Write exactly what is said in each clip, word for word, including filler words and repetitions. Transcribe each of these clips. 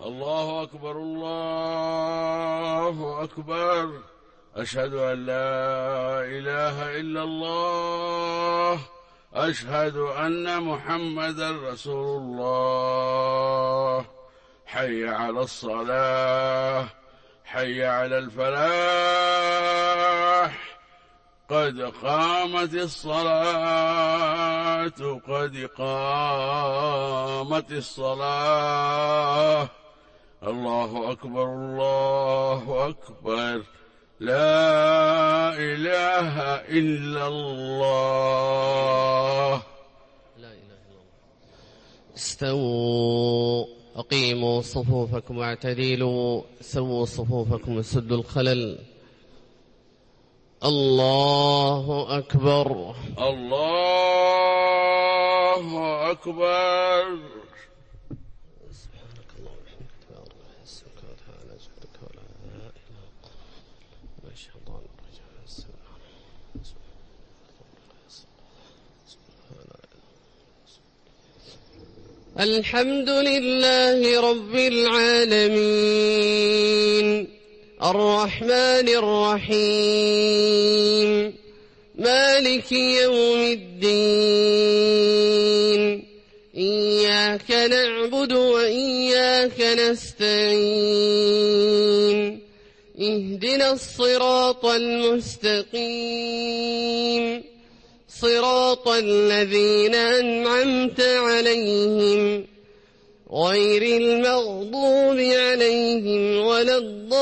الله أكبر الله أكبر. أشهد أن لا إله إلا الله. أشهد أن محمدا رسول الله. حي على الصلاة، حي على الفلاح، قد قامت الصلاة، قد قامت الصلاة. الله أكبر الله أكبر. لا إله إلا الله. لا إله إلا الله. استووا، أقيموا صفوفكم واعتدلوا، سووا صفوفكم وسدوا الخلل. الله أكبر الله أكبر. سبحانك اللهم وبحمدك اسمك وتعالى جدك ولا إله إلا أنت الشيطان الرجيم. الحمد لله رب العالمين الرحمن الرحيم مالك يوم الدين. إياك نعبد وإياك نستعين. اهدنا الصراط المستقيم صراط الذين أنعمت عليهم غير المغضوب عليهم ولا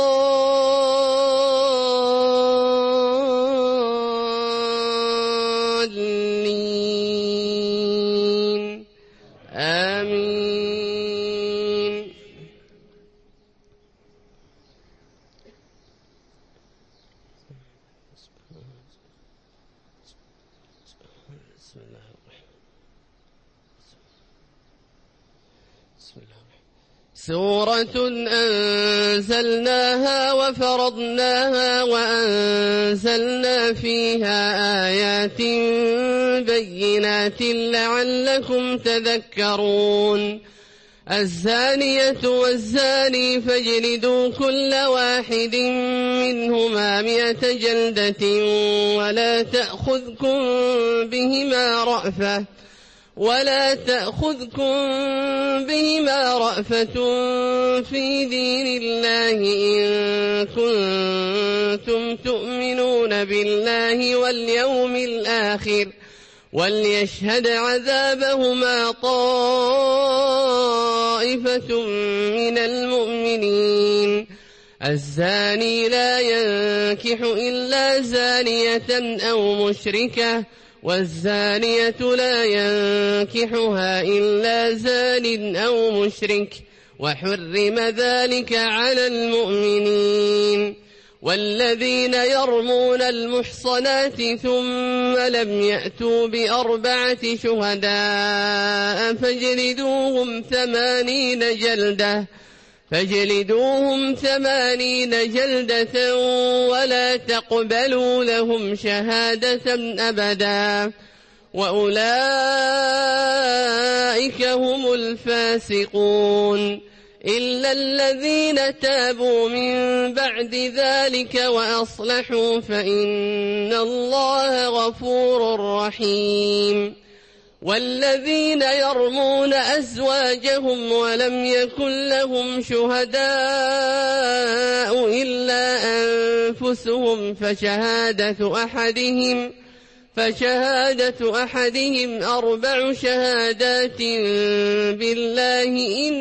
الضالين. آمين. بسم الله الرحمن بسم الله الرحمن. سورة أنزلناها وفرضناها وأنزلنا فيها آيات بينات لعلكم تذكرون. الزانية والزاني فاجلدوا كل واحد منهما مئة جلدة ولا تأخذكم بهما رأفة ولا تأخذكم بهما رأفة في دين الله إن كنتم تؤمنون بالله واليوم الآخر وليشهد عذابهما طائفة من المؤمنين. الزاني لا ينكح إلا زانية أو مشركة والزانية لا ينكحها إلا زان أو مشرك وحرم ذلك على المؤمنين. والذين يرمون المحصنات ثم لم يأتوا بأربعة شهداء فاجلدوهم ثمانين جلدة فاجلدوهم ثمانين جلدة ولا تقبلوا لهم شهادة أبدا وأولئك هم الفاسقون إلا الذين تابوا من بعد ذلك وأصلحوا فإن الله غفور رحيم. والذين يرمون أزواجهم ولم يكن لهم شهداء إلا أنفسهم فشهادة أحدهم فشهادة أحدهم أربع شهادات بالله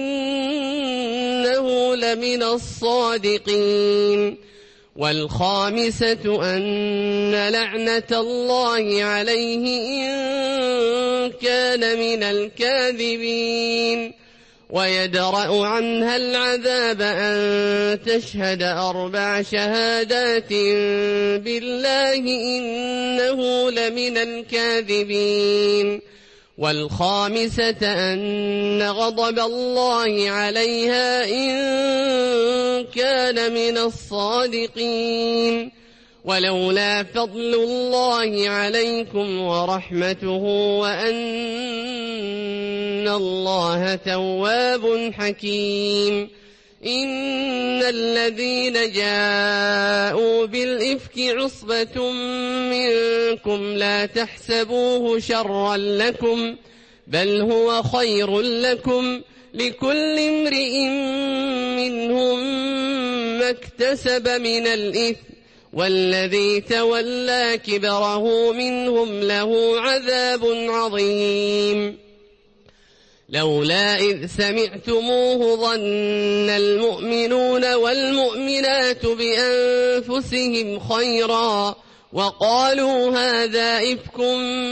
إنه لمن الصادقين. والخامسة أن لعنة الله عليه إن كان من الكاذبين ويدرأ عنها العذاب أن تشهد أربع شهادات بالله إنه لمن الكاذبين. والخامسة أن غضب الله عليها إن كان من الصادقين. ولولا فضل الله عليكم ورحمته وأن الله تواب حكيم إن الذين جاءوا بالإفك عصبة منكم لا تحسبوه شرا لكم بل هو خير لكم لكل امرئ منهم ما اكتسب من الإثم والذي تولى كبره منهم له عذاب عظيم. لولا إذ سمعتموه ظن المؤمنون والمؤمنات بأنفسهم خيرا وقالوا هذا إفك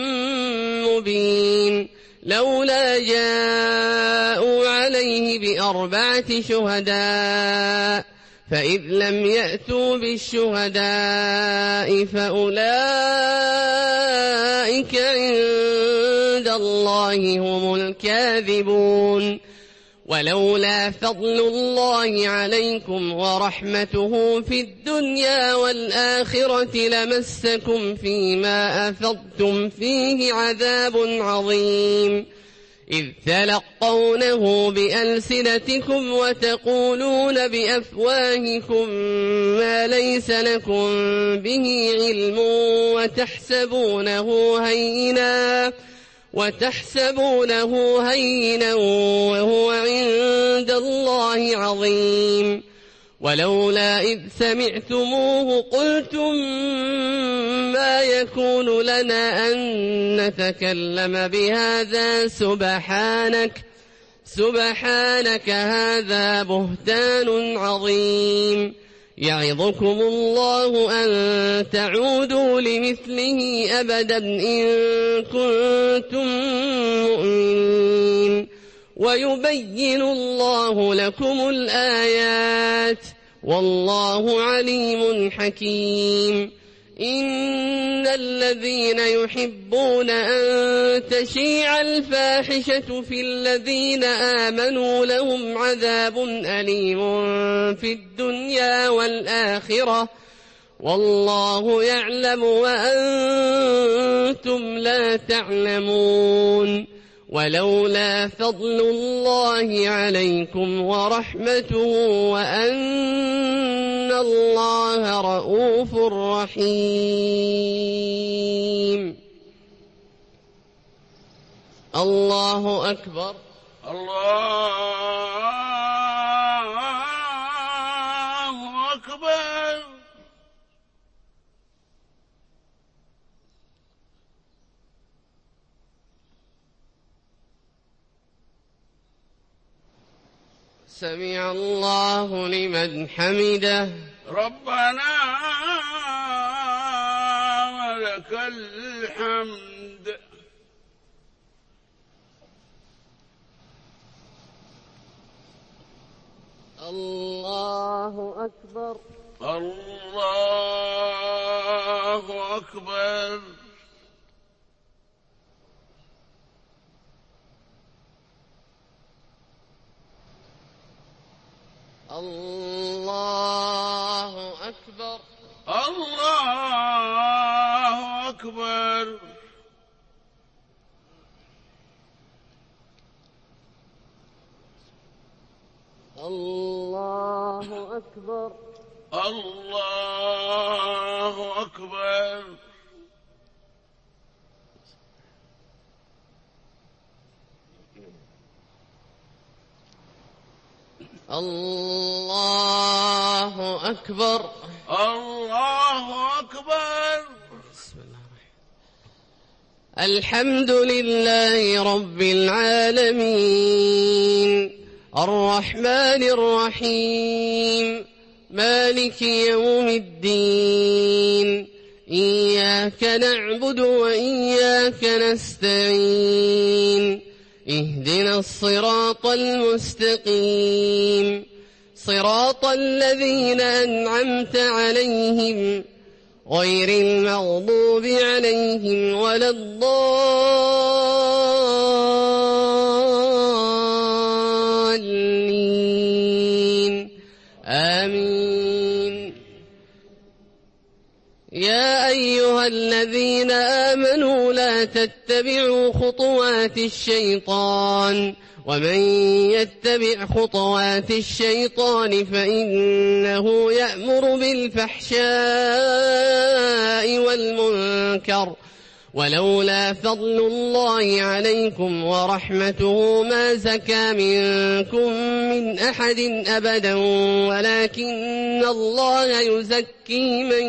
مبين لولا جاءوا عليه بأربعة شهداء فإذ لم يأتوا بالشهداء فأولئك عند الله هم الكاذبون. ولولا فضل الله عليكم ورحمته في الدنيا والآخرة لمسكم فيما أفضتم فيه عذاب عظيم إذ تلقونه بألسنتكم وتقولون بأفواهكم ما ليس لكم به علم وتحسبونه هينا وتحسبونه هينا وهو عند الله عظيم. ولولا إذ سمعتموه قلتم ما يكون لنا أن نتكلم بهذا سبحانك سبحانك هذا بهتان عظيم. يعظكم الله أن تعودوا لمثله أبدا إن كنتم مؤمنين ويبين الله لكم الآيات والله عليم حكيم. إن الذين يحبون أن تشيع الفاحشة في الذين آمنوا لهم عذاب أليم في الدنيا والآخرة والله يعلم وأنتم لا تعلمون. ولولا فضل الله عليكم ورحمته وأن الله رؤوف رحيم. الله أكبر. الله أكبر. سمع الله لمن حمده. ربنا ولك الحمد. الله أكبر. الله أكبر. الله أكبر. الله أكبر. الله أكبر. الله أكبر. الله أكبر. الله أكبر. بسم الله الرحمن. الحمد لله رب العالمين الرحمن الرحيم مالك يوم الدين إياك نعبد وإياك نستعين اهدنا الصراط المستقيم صراط الذين أنعمت عليهم غير المغضوب عليهم ولا الضالين آمين. يا أيها الذين آمنوا لا تتبعوا خطوات الشيطان ومن يتبع خطوات الشيطان فإنه يأمر بالفحشاء والمنكر ولولا فضل الله عليكم ورحمته ما زكى منكم من أحد أبدا ولكن الله يزكي من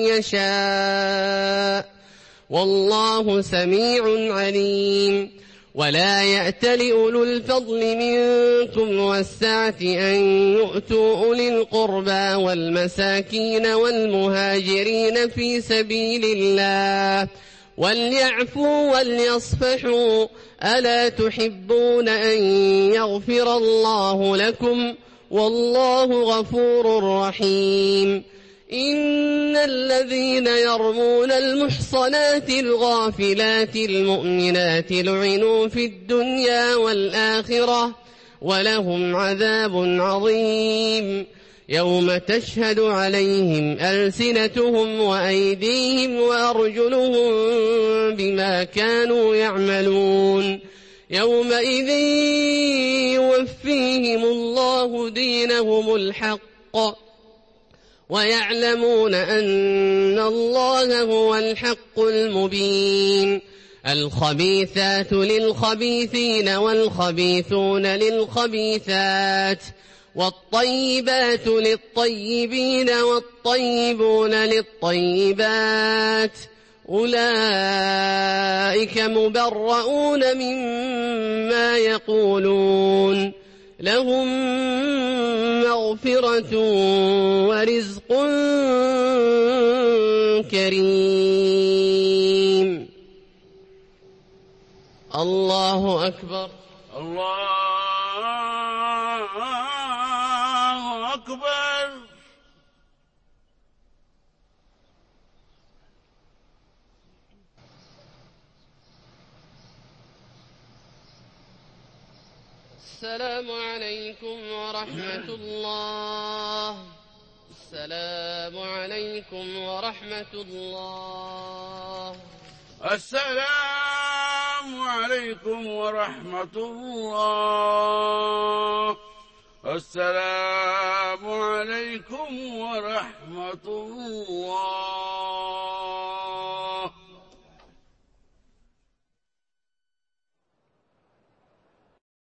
يشاء والله سميع عليم ولا يأتل أولو الفضل منكم والسعة أن يؤتوا أولي القربى والمساكين والمهاجرين في سبيل الله وليعفوا وليصفحوا ألا تحبون أن يغفر الله لكم والله غفور رحيم إن الذين يرمون المحصنات الغافلات المؤمنات لعنوا في الدنيا والآخرة ولهم عذاب عظيم يوم تشهد عليهم ألسنتهم وأيديهم وأرجلهم بما كانوا يعملون يومئذ يوفيهم الله دينهم الحق ويعلمون أن الله هو الحق المبين الخبيثات للخبيثين والخبيثون للخبيثات والطيبات للطيبين والطيبون للطيبات أولئك مبرؤون مما يقولون لهم مغفرة ورزق كريم الله أكبر الله أكبر. السلام عليكم ورحمة الله. السلام عليكم ورحمة الله. السلام عليكم ورحمة الله. السلام عليكم ورحمة الله.